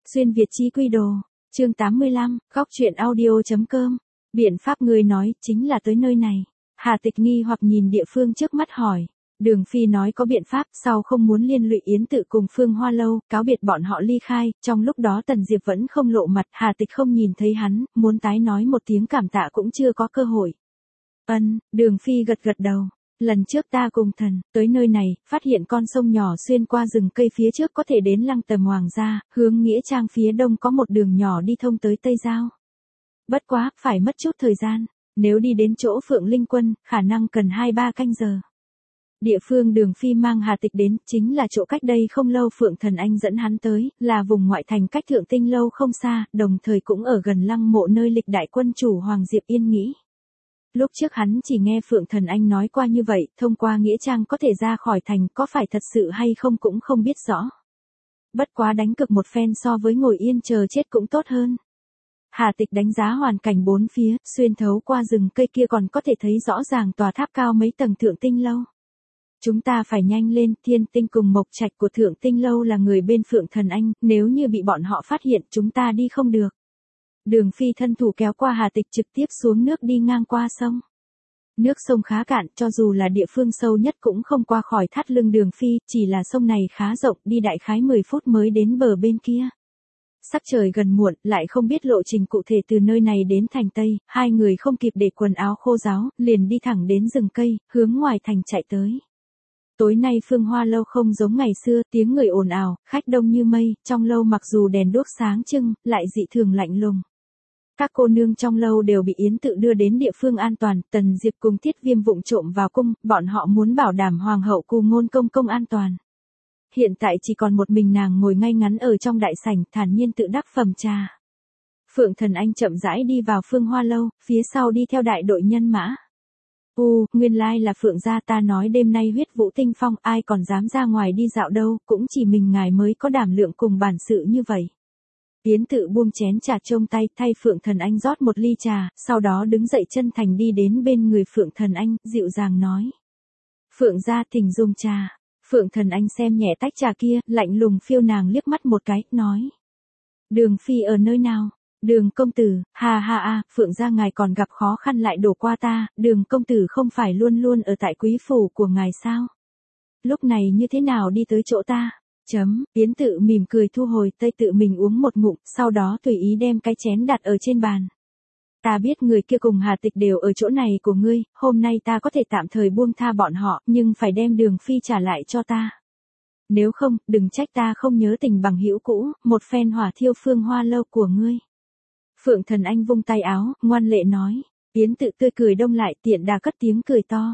Xuyên Việt Chí Quy Đồ, chương 85, góc truyện audio.com. Biện pháp ngươi nói, chính là tới nơi này. Hà Tịch nghi hoặc nhìn địa phương trước mắt hỏi. Đường Phi nói có biện pháp, sau không muốn liên lụy Yến Tự cùng Phương Hoa Lâu, cáo biệt bọn họ ly khai, trong lúc đó Tần Diệp vẫn không lộ mặt, Hà Tịch không nhìn thấy hắn, muốn tái nói một tiếng cảm tạ cũng chưa có cơ hội. Đường Phi gật gật đầu. Lần trước ta cùng thần, tới nơi này, phát hiện con sông nhỏ xuyên qua rừng cây phía trước có thể đến Lăng Tầm Hoàng gia, hướng Nghĩa Trang phía đông có một đường nhỏ đi thông tới Tây Giao. Bất quá, phải mất chút thời gian, nếu đi đến chỗ Phượng Linh Quân, khả năng cần 2-3 canh giờ. Địa phương Đường Phi mang Hà Tịch đến, chính là chỗ cách đây không lâu Phượng Thần Anh dẫn hắn tới, là vùng ngoại thành cách Thượng Tinh Lâu không xa, đồng thời cũng ở gần lăng mộ nơi lịch đại quân chủ Hoàng Diệp Yên nghỉ. Lúc trước hắn chỉ nghe Phượng Thần Anh nói qua như vậy, thông qua Nghĩa Trang có thể ra khỏi thành, có phải thật sự hay không cũng không biết rõ. Bất quá đánh cực một phen so với ngồi yên chờ chết cũng tốt hơn. Hà Tịch đánh giá hoàn cảnh bốn phía, xuyên thấu qua rừng cây kia còn có thể thấy rõ ràng tòa tháp cao mấy tầng Thượng Tinh Lâu. Chúng ta phải nhanh lên, Thiên Tinh cùng Mộc Trạch của Thượng Tinh Lâu là người bên Phượng Thần Anh, nếu như bị bọn họ phát hiện chúng ta đi không được. Đường Phi thân thủ kéo qua Hà Tịch trực tiếp xuống nước đi ngang qua sông. Nước sông khá cạn, cho dù là địa phương sâu nhất cũng không qua khỏi thắt lưng Đường Phi, chỉ là sông này khá rộng, đi đại khái 10 phút mới đến bờ bên kia. Sắc trời gần muộn, lại không biết lộ trình cụ thể từ nơi này đến thành Tây, hai người không kịp để quần áo khô ráo, liền đi thẳng đến rừng cây, hướng ngoài thành chạy tới. Tối nay Phương Hoa Lâu không giống ngày xưa, tiếng người ồn ào, khách đông như mây, trong lâu mặc dù đèn đuốc sáng trưng, lại dị thường lạnh lùng. Các cô nương trong lâu đều bị Yến Tự đưa đến địa phương an toàn, Tần Diệp cùng Tiết Viêm vụng trộm vào cung, bọn họ muốn bảo đảm Hoàng hậu Cù Ngôn công an toàn. Hiện tại chỉ còn một mình nàng ngồi ngay ngắn ở trong đại sảnh, thản nhiên tự đắc phẩm trà. Phượng Thần Anh chậm rãi đi vào Phương Hoa Lâu, phía sau đi theo đại đội nhân mã. Nguyên lai là Phượng gia, ta nói đêm nay huyết vũ tinh phong, ai còn dám ra ngoài đi dạo đâu, cũng chỉ mình ngài mới có đảm lượng cùng bản sự như vậy. Yến Tự buông chén trà trong tay, thay Phượng Thần Anh rót một ly trà, sau đó đứng dậy chân thành đi đến bên người Phượng Thần Anh, dịu dàng nói. Phượng gia thỉnh dùng trà. Phượng Thần Anh xem nhẹ tách trà kia, lạnh lùng phiêu nàng liếc mắt một cái, nói. Đường Phi ở nơi nào? Đường công tử, Phượng gia ngài còn gặp khó khăn lại đổ qua ta, Đường công tử không phải luôn luôn ở tại quý phủ của ngài sao? Lúc này như thế nào đi tới chỗ ta? Yến Tự mỉm cười thu hồi tay tự mình uống một ngụm, sau đó tùy ý đem cái chén đặt ở trên bàn. Ta biết người kia cùng Hà Tịch đều ở chỗ này của ngươi, hôm nay ta có thể tạm thời buông tha bọn họ, nhưng phải đem Đường Phi trả lại cho ta. Nếu không, đừng trách ta không nhớ tình bằng hữu cũ, một phen hỏa thiêu Phương Hoa Lâu của ngươi. Phượng Thần Anh vung tay áo, ngoan lệ nói. Yến Tự tươi cười đông lại, tiện đà cất tiếng cười to.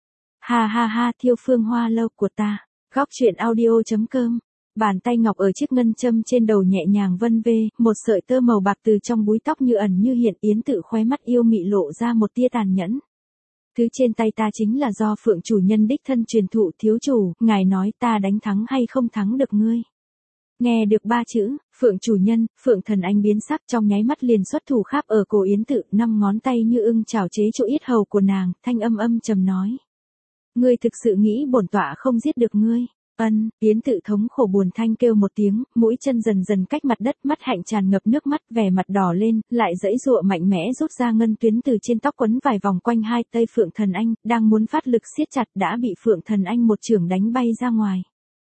Thiêu Phương Hoa Lâu của ta. Góc truyện audio.com. Bàn tay ngọc ở chiếc ngân châm trên đầu nhẹ nhàng vân vê, một sợi tơ màu bạc từ trong búi tóc như ẩn như hiện. Yến Tự khóe mắt yêu mị lộ ra một tia tàn nhẫn. Thứ trên tay ta chính là do Phượng chủ nhân đích thân truyền thụ, thiếu chủ, ngài nói ta đánh thắng hay không thắng được ngươi. Nghe được 3 chữ, Phượng chủ nhân, Phượng Thần Anh biến sắc, trong nháy mắt liền xuất thủ kháp ở cổ Yến Tự, 5 ngón tay như ưng chảo chế chỗ yết hầu của nàng, thanh âm trầm nói. Ngươi thực sự nghĩ bổn tọa không giết được ngươi? Yến Tự thống khổ buồn thanh kêu một tiếng, mũi chân dần dần cách mặt đất, mắt hạnh tràn ngập nước mắt, vẻ mặt đỏ lên, lại giãy giụa mạnh mẽ rút ra ngân tuyến từ trên tóc quấn vài vòng quanh hai tay Phượng Thần Anh, đang muốn phát lực siết chặt đã bị Phượng Thần Anh một chưởng đánh bay ra ngoài.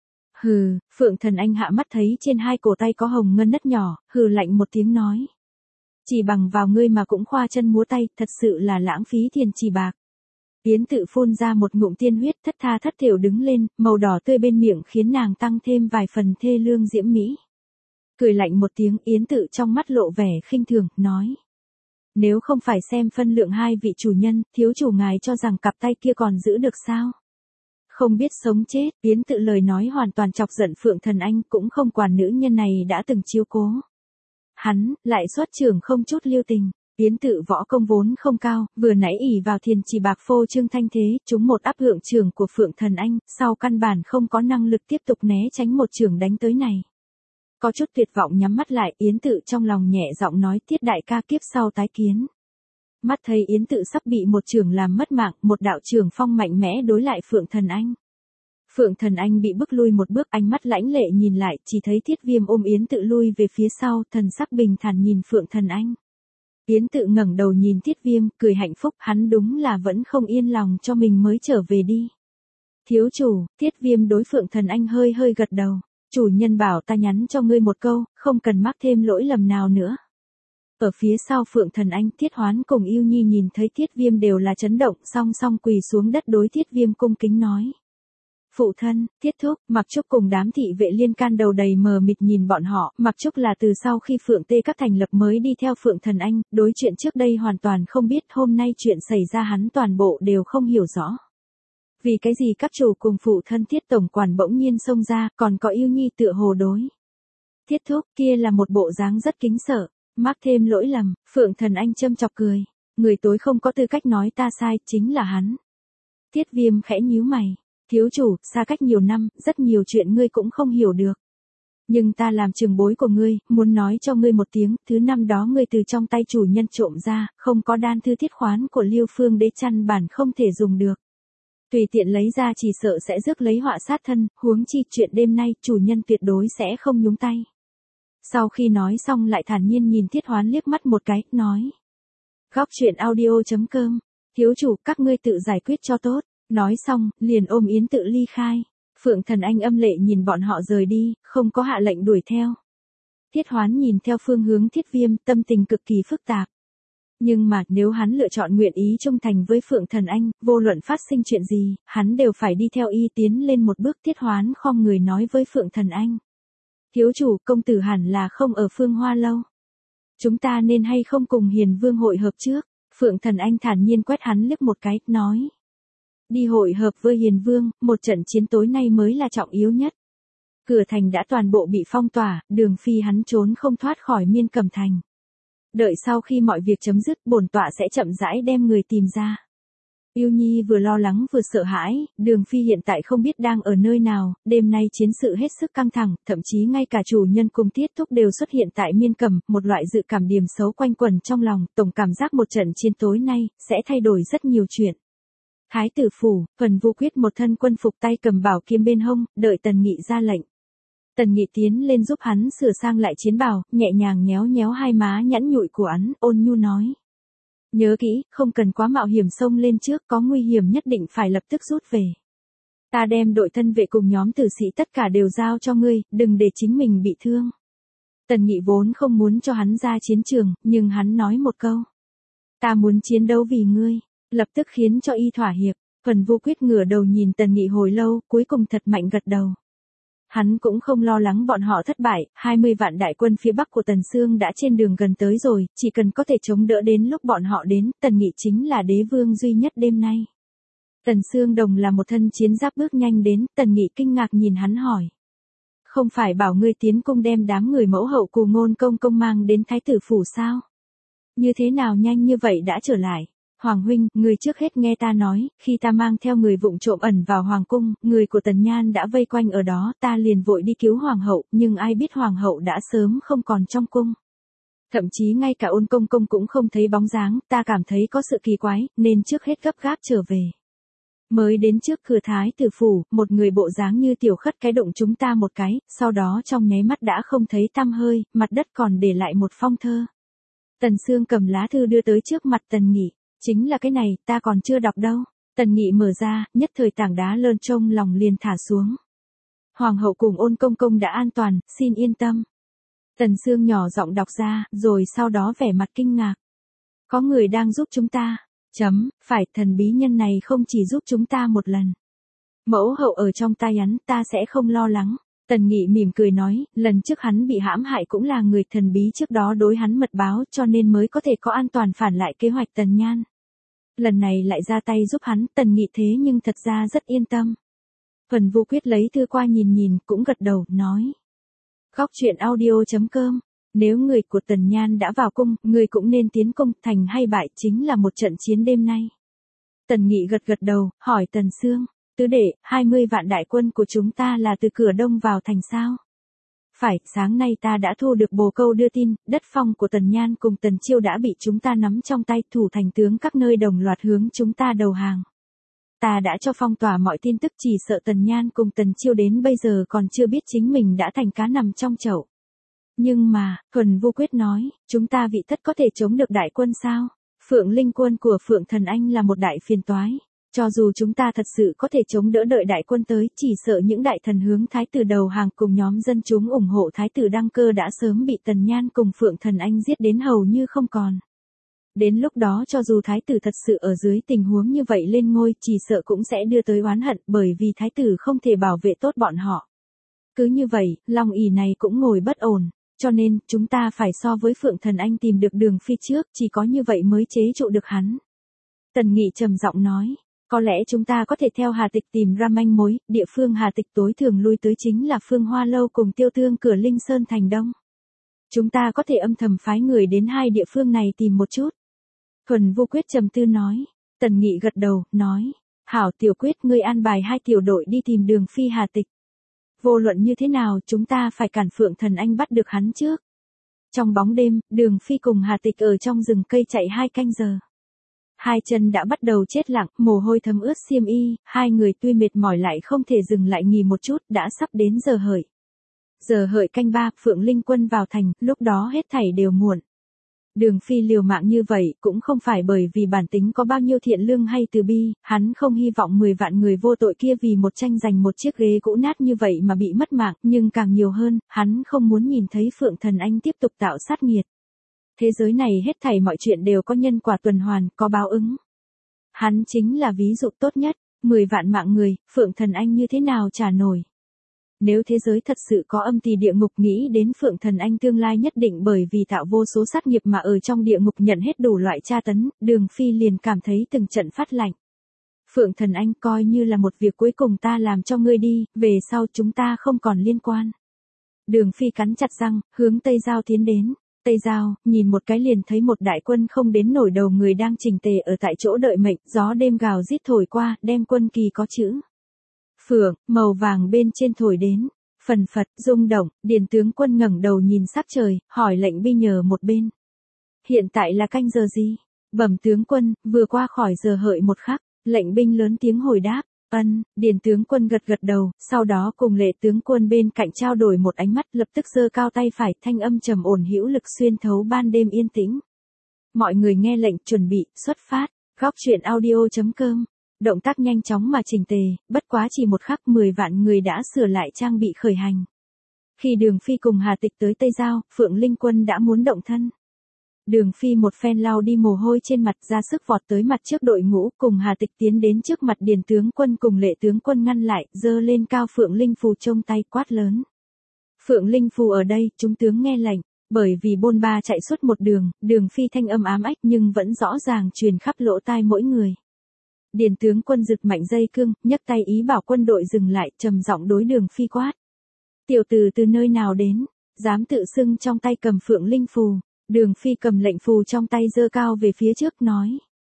Phượng Thần Anh hạ mắt thấy trên hai cổ tay có hồng ngân nất nhỏ, hừ lạnh một tiếng nói. Chỉ bằng vào ngươi mà cũng khoa chân múa tay, thật sự là lãng phí tiền chỉ bạc. Yến Tự phun ra một ngụm tiên huyết, thất tha thất thểu đứng lên, màu đỏ tươi bên miệng khiến nàng tăng thêm vài phần thê lương diễm mỹ. Cười lạnh một tiếng, Yến Tự trong mắt lộ vẻ khinh thường, nói. Nếu không phải xem phân lượng hai vị chủ nhân, thiếu chủ ngài cho rằng cặp tay kia còn giữ được sao? Không biết sống chết, Yến Tự lời nói hoàn toàn chọc giận Phượng Thần Anh, cũng không quản nữ nhân này đã từng chiếu cố. Hắn, lại xuất trưởng không chút lưu tình. Yến Tự võ công vốn không cao, vừa nãy ỷ vào thiền chỉ bạc phô trương thanh thế, trúng một áp hưởng trưởng của Phượng Thần Anh, sau căn bản không có năng lực tiếp tục né tránh một trưởng đánh tới này. Có chút tuyệt vọng nhắm mắt lại, Yến Tự trong lòng nhẹ giọng nói, Tiết đại ca kiếp sau tái kiến. Mắt thấy Yến Tự sắp bị một trưởng làm mất mạng, một đạo trưởng phong mạnh mẽ đối lại Phượng Thần Anh. Phượng Thần Anh bị bức lui một bước, ánh mắt lãnh lệ nhìn lại, chỉ thấy Thiết Viêm ôm Yến Tự lui về phía sau, thần sắc bình thản nhìn Phượng Thần Anh. Yến Tự ngẩng đầu nhìn Thiết Viêm, cười hạnh phúc, hắn đúng là vẫn không yên lòng cho mình mới trở về đi. Thiếu chủ, Thiết Viêm đối Phượng Thần Anh hơi hơi gật đầu. Chủ nhân bảo ta nhắn cho ngươi một câu, không cần mắc thêm lỗi lầm nào nữa. Ở phía sau Phượng Thần Anh, Thiết Hoán cùng Yêu Nhi nhìn thấy Thiết Viêm đều là chấn động, song song quỳ xuống đất đối Thiết Viêm cung kính nói. Phụ thân, Thiết Thúc, Mặc Trúc cùng đám thị vệ liên can đầu đầy mờ mịt nhìn bọn họ, Mặc Trúc là từ sau khi Phượng Tê các thành lập mới đi theo Phượng Thần Anh, đối chuyện trước đây hoàn toàn không biết, hôm nay chuyện xảy ra hắn toàn bộ đều không hiểu rõ. Vì cái gì các chủ cùng phụ thân Thiết tổng quản bỗng nhiên xông ra, còn có Yêu Nhi tựa hồ đối. Thiết Thúc kia là một bộ dáng rất kính sợ, mắc thêm lỗi lầm, Phượng Thần Anh châm chọc cười, người tối không có tư cách nói ta sai, chính là hắn. Thiết Viêm khẽ nhíu mày, thiếu chủ, xa cách nhiều năm, rất nhiều chuyện ngươi cũng không hiểu được. Nhưng ta làm trường bối của ngươi, muốn nói cho ngươi một tiếng, thứ năm đó ngươi từ trong tay chủ nhân trộm ra, không có đan thư thiết khoán của Liêu Phương Đế chăn bản không thể dùng được. Tùy tiện lấy ra chỉ sợ sẽ rước lấy họa sát thân, huống chi chuyện đêm nay chủ nhân tuyệt đối sẽ không nhúng tay. Sau khi nói xong lại thản nhiên nhìn Thiết Hoán liếc mắt một cái, nói. Góc truyện audio.com, thiếu chủ các ngươi tự giải quyết cho tốt, nói xong, liền ôm Yến Tự ly khai. Phượng Thần Anh âm lệ nhìn bọn họ rời đi, không có hạ lệnh đuổi theo. Thiết Hoán nhìn theo phương hướng Thiết Viêm, tâm tình cực kỳ phức tạp. Nhưng mà, nếu hắn lựa chọn nguyện ý trung thành với Phượng Thần Anh, vô luận phát sinh chuyện gì, hắn đều phải đi theo y tiến lên một bước. Thiết Hoán khom người nói với Phượng Thần Anh. Thiếu chủ, công tử hẳn là không ở Phương Hoa lâu. Chúng ta nên hay không cùng Hiền Vương hội hợp trước? Phượng Thần Anh thản nhiên quét hắn liếc một cái, nói. Đi hội hợp với Hiền Vương, một trận chiến tối nay mới là trọng yếu nhất. Cửa thành đã toàn bộ bị phong tỏa, Đường Phi hắn trốn không thoát khỏi Miên Cẩm Thành. Đợi sau khi mọi việc chấm dứt, bổn tọa sẽ chậm rãi đem người tìm ra. Yêu Nhi vừa lo lắng vừa sợ hãi, Đường Phi hiện tại không biết đang ở nơi nào, đêm nay chiến sự hết sức căng thẳng, thậm chí ngay cả chủ nhân cùng Thiết Thúc đều xuất hiện tại Miên Cẩm, một loại dự cảm điểm xấu quanh quẩn trong lòng, tổng cảm giác một trận chiến tối nay, sẽ thay đổi rất nhiều chuyện. Thái tử phủ, Phần Vô Quyết một thân quân phục tay cầm bảo kiếm bên hông, đợi Tần Nghị ra lệnh. Tần Nghị tiến lên giúp hắn sửa sang lại chiến bào, nhẹ nhàng nhéo nhéo hai má nhẵn nhụi của hắn, ôn nhu nói. Nhớ kỹ, không cần quá mạo hiểm xông lên trước, có nguy hiểm nhất định phải lập tức rút về. Ta đem đội thân vệ cùng nhóm tử sĩ tất cả đều giao cho ngươi, đừng để chính mình bị thương. Tần Nghị vốn không muốn cho hắn ra chiến trường, nhưng hắn nói một câu. Ta muốn chiến đấu vì ngươi, lập tức khiến cho y thỏa hiệp. Phần Vô Quyết ngửa đầu nhìn Tần Nghị hồi lâu, cuối cùng thật mạnh gật đầu. Hắn cũng không lo lắng bọn họ thất bại, 20 vạn đại quân phía bắc của Tần Xương đã trên đường gần tới rồi, chỉ cần có thể chống đỡ đến lúc bọn họ đến, Tần Nghị chính là đế vương duy nhất đêm nay. Tần Xương Đồng là một thân chiến giáp bước nhanh đến, Tần Nghị kinh ngạc nhìn hắn hỏi. Không phải bảo ngươi tiến cung đem đám người mẫu hậu Cù Ngôn công công mang đến thái tử phủ sao? Như thế nào nhanh như vậy đã trở lại? Hoàng huynh, người trước hết nghe ta nói, khi ta mang theo người vụng trộm ẩn vào hoàng cung, người của Tần Nhan đã vây quanh ở đó, ta liền vội đi cứu hoàng hậu, nhưng ai biết hoàng hậu đã sớm không còn trong cung. Thậm chí ngay cả Ôn công công cũng không thấy bóng dáng, ta cảm thấy có sự kỳ quái, nên trước hết gấp gáp trở về. Mới đến trước cửa thái tử phủ, một người bộ dáng như tiểu khất cái đụng chúng ta một cái, sau đó trong nháy mắt đã không thấy tăm hơi, mặt đất còn để lại một phong thơ. Tần Xương cầm lá thư đưa tới trước mặt Tần Nghị. Chính là cái này, ta còn chưa đọc đâu. Tần Nghị mở ra, nhất thời tảng đá lơn trong lòng liền thả xuống. Hoàng hậu cùng Ôn công công đã an toàn, xin yên tâm. Tần Xương nhỏ giọng đọc ra, rồi sau đó vẻ mặt kinh ngạc. Có người đang giúp chúng ta. Phải, thần bí nhân này không chỉ giúp chúng ta một lần. Mẫu hậu ở trong tay hắn, ta sẽ không lo lắng. Tần Nghị mỉm cười nói, lần trước hắn bị hãm hại cũng là người thần bí trước đó đối hắn mật báo cho nên mới có thể có an toàn phản lại kế hoạch Tần Nhan. Lần này lại ra tay giúp hắn, Tần Nghị thế nhưng thật ra rất yên tâm. Phần Vô Quyết lấy thư qua nhìn cũng gật đầu, nói. Góc truyện audio.com, nếu người của Tần Nhan đã vào cung, người cũng nên tiến cung, thành hay bại chính là một trận chiến đêm nay. Tần Nghị gật đầu, hỏi Tần Xương. Tứ đệ, 20 vạn đại quân của chúng ta là từ cửa đông vào thành sao? Phải, sáng nay ta đã thu được bồ câu đưa tin, đất phong của Tần Nhan cùng Tần Chiêu đã bị chúng ta nắm trong tay, thủ thành tướng các nơi đồng loạt hướng chúng ta đầu hàng. ta đã cho phong tỏa mọi tin tức, chỉ sợ Tần Nhan cùng Tần Chiêu đến bây giờ còn chưa biết chính mình đã thành cá nằm trong chậu. Nhưng mà, Thuần Vu Quyết nói, chúng ta vị thất có thể chống được đại quân sao? Phượng Linh quân của Phượng Thần Anh là một đại phiền toái. Cho dù chúng ta thật sự có thể chống đỡ đợi đại quân tới, chỉ sợ những đại thần hướng thái tử đầu hàng cùng nhóm dân chúng ủng hộ thái tử đăng cơ đã sớm bị Tần Nhan cùng Phượng Thần Anh giết đến hầu như không còn. Đến lúc đó cho dù thái tử thật sự ở dưới tình huống như vậy lên ngôi, chỉ sợ cũng sẽ đưa tới oán hận, bởi vì thái tử không thể bảo vệ tốt bọn họ. Cứ như vậy, Long ỷ này cũng ngồi bất ổn, cho nên chúng ta phải so với Phượng Thần Anh tìm được Đường Phi trước, chỉ có như vậy mới chế trụ được hắn. Tần Nghị trầm giọng nói, có lẽ chúng ta có thể theo Hà Tịch tìm ra manh mối, địa phương Hà Tịch tối thường lui tới chính là Phương Hoa Lâu cùng Tiêu Thương cửa Linh Sơn thành Đông. Chúng ta có thể âm thầm phái người đến hai địa phương này tìm một chút. Thuần Vu Quyết trầm tư nói. Tần Nghị gật đầu, nói. Hảo Tiểu Quyết, ngươi an bài hai tiểu đội đi tìm Đường Phi Hà Tịch. Vô luận như thế nào chúng ta phải cản Phượng Thần Anh bắt được hắn trước. Trong bóng đêm, Đường Phi cùng Hà Tịch ở trong rừng cây chạy 2 canh giờ. Hai chân đã bắt đầu chết lặng, mồ hôi thấm ướt xiêm y, hai người tuy mệt mỏi lại không thể dừng lại nghỉ một chút, đã sắp đến giờ hợi. Giờ hợi canh 3, Phượng Linh quân vào thành, lúc đó hết thảy đều muộn. Đường Phi liều mạng như vậy cũng không phải bởi vì bản tính có bao nhiêu thiện lương hay từ bi, hắn không hy vọng 10 vạn người vô tội kia vì một tranh giành một chiếc ghế cũ nát như vậy mà bị mất mạng, nhưng càng nhiều hơn, hắn không muốn nhìn thấy Phượng Thần Anh tiếp tục tạo sát nghiệt. Thế giới này hết thảy mọi chuyện đều có nhân quả tuần hoàn, có báo ứng. Hắn chính là ví dụ tốt nhất, 10 vạn mạng người, Phượng Thần Anh như thế nào trả nổi. Nếu thế giới thật sự có âm thì địa ngục, nghĩ đến Phượng Thần Anh tương lai nhất định bởi vì tạo vô số sát nghiệp mà ở trong địa ngục nhận hết đủ loại tra tấn, Đường Phi liền cảm thấy từng trận phát lạnh. Phượng Thần Anh, coi như là một việc cuối cùng ta làm cho ngươi đi, về sau chúng ta không còn liên quan. Đường Phi cắn chặt răng, hướng Tây Giao tiến đến. Tây Giao, nhìn một cái liền thấy một đại quân không đến nổi đầu người đang chỉnh tề ở tại chỗ đợi mệnh, gió đêm gào rít thổi qua, đem quân kỳ có chữ Phượng, màu vàng bên trên thổi đến, phần phật, rung động, Điền tướng quân ngẩng đầu nhìn sắc trời, hỏi lệnh binh nhờ một bên. Hiện tại là canh giờ gì? Bẩm tướng quân, vừa qua khỏi giờ hợi một khắc, lệnh binh lớn tiếng hồi đáp. Ân, Điền tướng quân gật gật đầu, sau đó cùng Lệ tướng quân bên cạnh trao đổi một ánh mắt, lập tức giơ cao tay phải, thanh âm trầm ổn hữu lực xuyên thấu ban đêm yên tĩnh. Mọi người nghe lệnh, chuẩn bị, xuất phát. Góc truyện audio.com. Động tác nhanh chóng mà chỉnh tề, bất quá chỉ một khắc 10 vạn người đã sửa lại trang bị khởi hành. Khi Đường Phi cùng Hà Tịch tới Tây Giao, Phượng Linh quân đã muốn động thân. Đường Phi một phen lau đi mồ hôi trên mặt, ra sức vọt tới mặt trước đội ngũ, cùng Hà Tịch tiến đến trước mặt Điền tướng quân cùng Lệ tướng quân ngăn lại, giơ lên cao Phượng Linh phù trong tay, quát lớn. Phượng Linh phù ở đây, chúng tướng nghe lệnh. Bởi vì bôn ba chạy suốt một đường, Đường Phi thanh âm ám ách nhưng vẫn rõ ràng truyền khắp lỗ tai mỗi người. Điền tướng quân giật mạnh dây cương, nhấc tay ý bảo quân đội dừng lại, trầm giọng đối Đường Phi quát. Tiểu tử từ nơi nào đến, dám tự xưng trong tay cầm Phượng Linh phù. Đường Phi cầm lệnh phù trong tay giơ cao về phía trước, nói.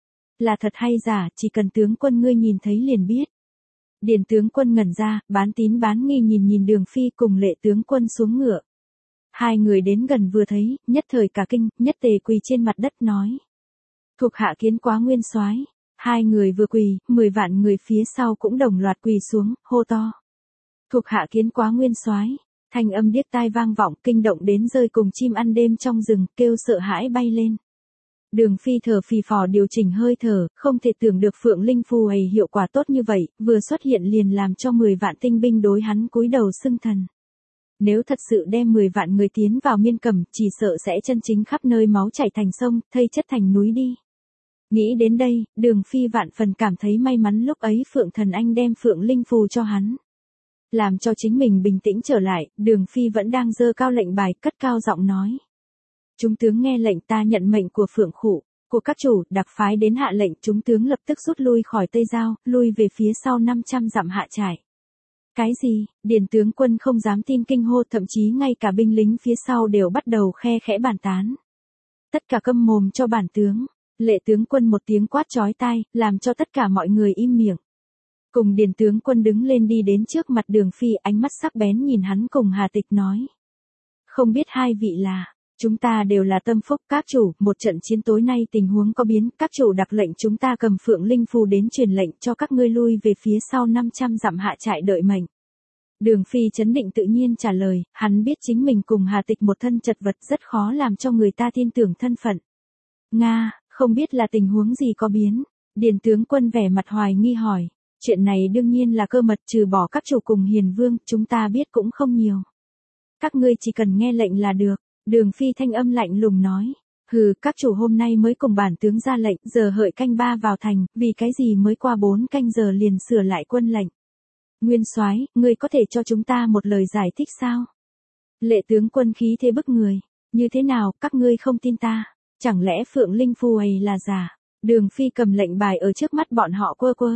Là thật hay giả, chỉ cần tướng quân ngươi nhìn thấy liền biết. Điền tướng quân ngẩn ra, bán tín bán nghi nhìn Đường Phi cùng Lệ tướng quân xuống ngựa. Hai người đến gần vừa thấy, nhất thời cả kinh, nhất tề quỳ trên mặt đất nói. Thuộc hạ kiến quá nguyên soái. Hai người vừa quỳ, 10 vạn người phía sau cũng đồng loạt quỳ xuống, hô to. Thuộc hạ kiến quá nguyên soái. Thanh âm điếc tai vang vọng, kinh động đến rơi cùng chim ăn đêm trong rừng, kêu sợ hãi bay lên. Đường Phi thở phì phò điều chỉnh hơi thở, không thể tưởng được Phượng Linh phù ấy hiệu quả tốt như vậy, vừa xuất hiện liền làm cho 10 vạn tinh binh đối hắn cúi đầu xưng thần. Nếu thật sự đem 10 vạn người tiến vào Miên Cẩm, chỉ sợ sẽ chân chính khắp nơi máu chảy thành sông, thây chất thành núi đi. Nghĩ đến đây, Đường Phi vạn phần cảm thấy may mắn lúc ấy Phượng Thần Anh đem Phượng Linh phù cho hắn. Làm cho chính mình bình tĩnh trở lại, Đường Phi vẫn đang giơ cao lệnh bài, cất cao giọng nói. Chúng tướng nghe lệnh, ta nhận mệnh của Phượng Khụ, của các chủ, đặc phái đến hạ lệnh, chúng tướng lập tức rút lui khỏi Tây Giao, lui về phía sau 500 dặm hạ trải. Cái gì? Điền tướng quân không dám tin kinh hô, thậm chí ngay cả binh lính phía sau đều bắt đầu khe khẽ bàn tán. Tất cả câm mồm cho bản tướng. Lệ tướng quân một tiếng quát chói tai, làm cho tất cả mọi người im miệng. Cùng Điền tướng quân đứng lên đi đến trước mặt Đường Phi, ánh mắt sắc bén nhìn hắn cùng Hà Tịch nói. Không biết hai vị là, Chúng ta đều là tâm phúc các chủ, một trận chiến tối nay tình huống có biến, các chủ đặc lệnh chúng ta cầm Phượng Linh Phù đến truyền lệnh cho các ngươi lui về phía sau 500 dặm hạ trại đợi mệnh. Đường Phi chấn định tự nhiên trả lời, hắn biết chính mình cùng Hà Tịch một thân chật vật rất khó làm cho người ta tin tưởng thân phận. Nga, không biết là tình huống gì có biến. Điền tướng quân vẻ mặt hoài nghi hỏi, chuyện này đương nhiên là cơ mật, trừ bỏ các chủ cùng Hiền Vương, chúng ta biết cũng không nhiều. Các ngươi chỉ cần nghe lệnh là được. Đường Phi thanh âm lạnh lùng nói, hừ, các chủ hôm nay mới cùng bản tướng ra lệnh, giờ hợi canh 3 vào thành, vì cái gì mới qua 4 canh giờ liền sửa lại quân lệnh. Nguyên soái, ngươi có thể cho chúng ta một lời giải thích sao? Lệ tướng quân khí thế bức người, như thế nào, các ngươi không tin ta? Chẳng lẽ Phượng Linh Phù ấy là giả? Đường Phi cầm lệnh bài ở trước mắt bọn họ quơ quơ.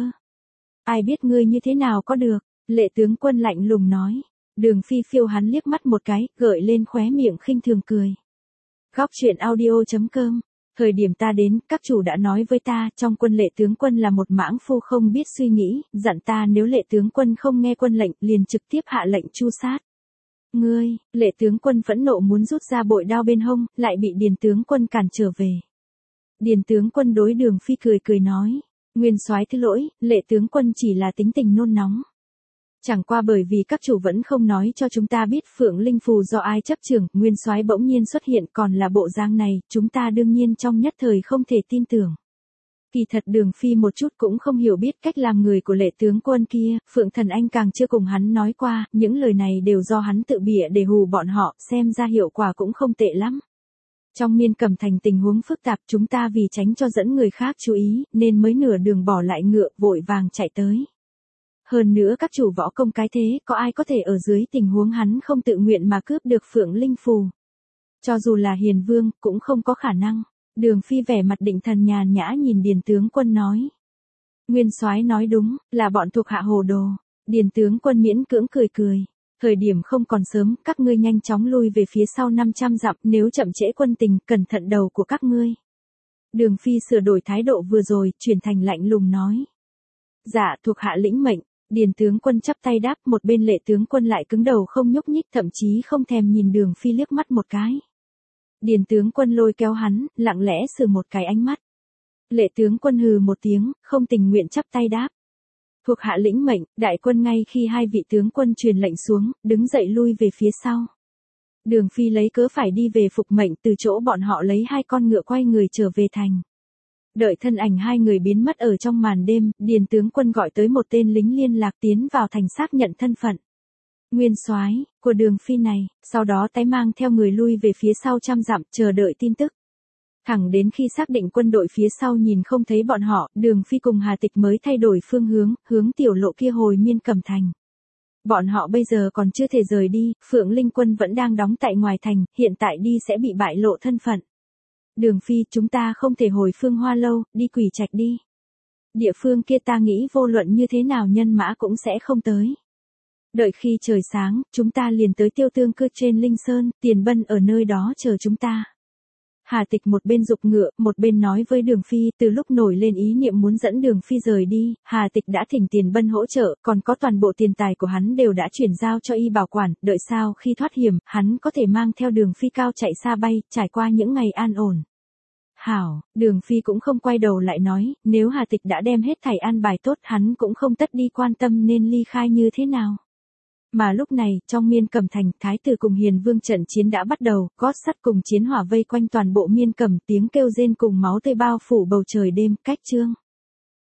Ai biết ngươi như thế nào có được? Lệ tướng quân lạnh lùng nói. Đường Phi phiêu hắn liếc mắt một cái, gợi lên khóe miệng khinh thường cười. Góc truyện audio.com. Thời điểm ta đến, các chủ đã nói với ta, trong quân Lệ tướng quân là một mãng phu không biết suy nghĩ, dặn ta nếu Lệ tướng quân không nghe quân lệnh, liền trực tiếp hạ lệnh tru sát. Ngươi, Lệ tướng quân phẫn nộ muốn rút ra bội đao bên hông, lại bị Điền tướng quân cản trở về. Điền tướng quân đối Đường Phi cười cười nói, nguyên soái thứ lỗi, Lệ tướng quân chỉ là tính tình nôn nóng. Chẳng qua bởi vì các chủ vẫn không nói cho chúng ta biết Phượng Linh Phù do ai chấp trưởng, nguyên soái bỗng nhiên xuất hiện còn là bộ dáng này, chúng ta đương nhiên trong nhất thời không thể tin tưởng. Kỳ thật Đường Phi một chút cũng không hiểu biết cách làm người của Lệ tướng quân kia, Phượng Thần Anh càng chưa cùng hắn nói qua, những lời này đều do hắn tự bịa để hù bọn họ, xem ra hiệu quả cũng không tệ lắm. Trong Miên Cẩm thành tình huống phức tạp, chúng ta vì tránh cho dẫn người khác chú ý, nên mới nửa đường bỏ lại ngựa, vội vàng chạy tới. Hơn nữa các chủ võ công cái thế, có ai có thể ở dưới tình huống hắn không tự nguyện mà cướp được Phượng Linh Phù. Cho dù là Hiền Vương, cũng không có khả năng. Đường Phi vẻ mặt định thần nhàn nhã nhìn Điền tướng quân nói. Nguyên soái nói đúng, là bọn thuộc hạ hồ đồ. Điền tướng quân miễn cưỡng cười cười. Thời điểm không còn sớm, các ngươi nhanh chóng lui về phía sau 500 dặm, nếu chậm trễ quân tình, cẩn thận đầu của các ngươi. Đường Phi sửa đổi thái độ vừa rồi, chuyển thành lạnh lùng nói. Dạ, thuộc hạ lĩnh mệnh. Điền tướng quân chắp tay đáp, một bên Lệ tướng quân lại cứng đầu không nhúc nhích, thậm chí không thèm nhìn Đường Phi liếc mắt một cái. Điền tướng quân lôi kéo hắn, lặng lẽ sửa một cái ánh mắt. Lệ tướng quân hừ một tiếng, không tình nguyện chắp tay đáp. Thuộc hạ lĩnh mệnh, đại quân ngay khi hai vị tướng quân truyền lệnh xuống, đứng dậy lui về phía sau. Đường Phi lấy cớ phải đi về phục mệnh, từ chỗ bọn họ lấy 2 con ngựa quay người trở về thành. Đợi thân ảnh 2 người biến mất ở trong màn đêm, Điền tướng quân gọi tới một tên lính liên lạc tiến vào thành xác nhận thân phận. Nguyên soái của Đường Phi này, sau đó tái mang theo người lui về phía sau 100 dặm, chờ đợi tin tức. Thẳng đến khi xác định quân đội phía sau nhìn không thấy bọn họ, Đường Phi cùng Hà Tịch mới thay đổi phương hướng, hướng tiểu lộ kia hồi Miên Cẩm thành. Bọn họ bây giờ còn chưa thể rời đi, Phượng Linh quân vẫn đang đóng tại ngoài thành, hiện tại đi sẽ bị bại lộ thân phận. Đường Phi, chúng ta không thể hồi Phương Hoa lâu, đi Quỷ Trạch đi. Địa phương kia ta nghĩ vô luận như thế nào nhân mã cũng sẽ không tới. Đợi khi trời sáng, chúng ta liền tới Tiêu Tương Cư trên Linh Sơn, Tiền Bân ở nơi đó chờ chúng ta. Hà Tịch một bên giục ngựa, một bên nói với Đường Phi, từ lúc nổi lên ý niệm muốn dẫn Đường Phi rời đi, Hà Tịch đã thỉnh Tiền Bân hỗ trợ, còn có toàn bộ tiền tài của hắn đều đã chuyển giao cho y bảo quản, đợi sau khi thoát hiểm, hắn có thể mang theo Đường Phi cao chạy xa bay, trải qua những ngày an ổn. Hảo, Đường Phi cũng không quay đầu lại nói, nếu Hà Tịch đã đem hết thảy an bài tốt, hắn cũng không tất đi quan tâm nên ly khai như thế nào. Mà lúc này, trong Miên Cẩm thành, Thái tử cùng Hiền Vương trận chiến đã bắt đầu, gót sắt cùng chiến hỏa vây quanh toàn bộ Miên Cẩm, tiếng kêu rên cùng máu tươi bao phủ bầu trời đêm, cách chương.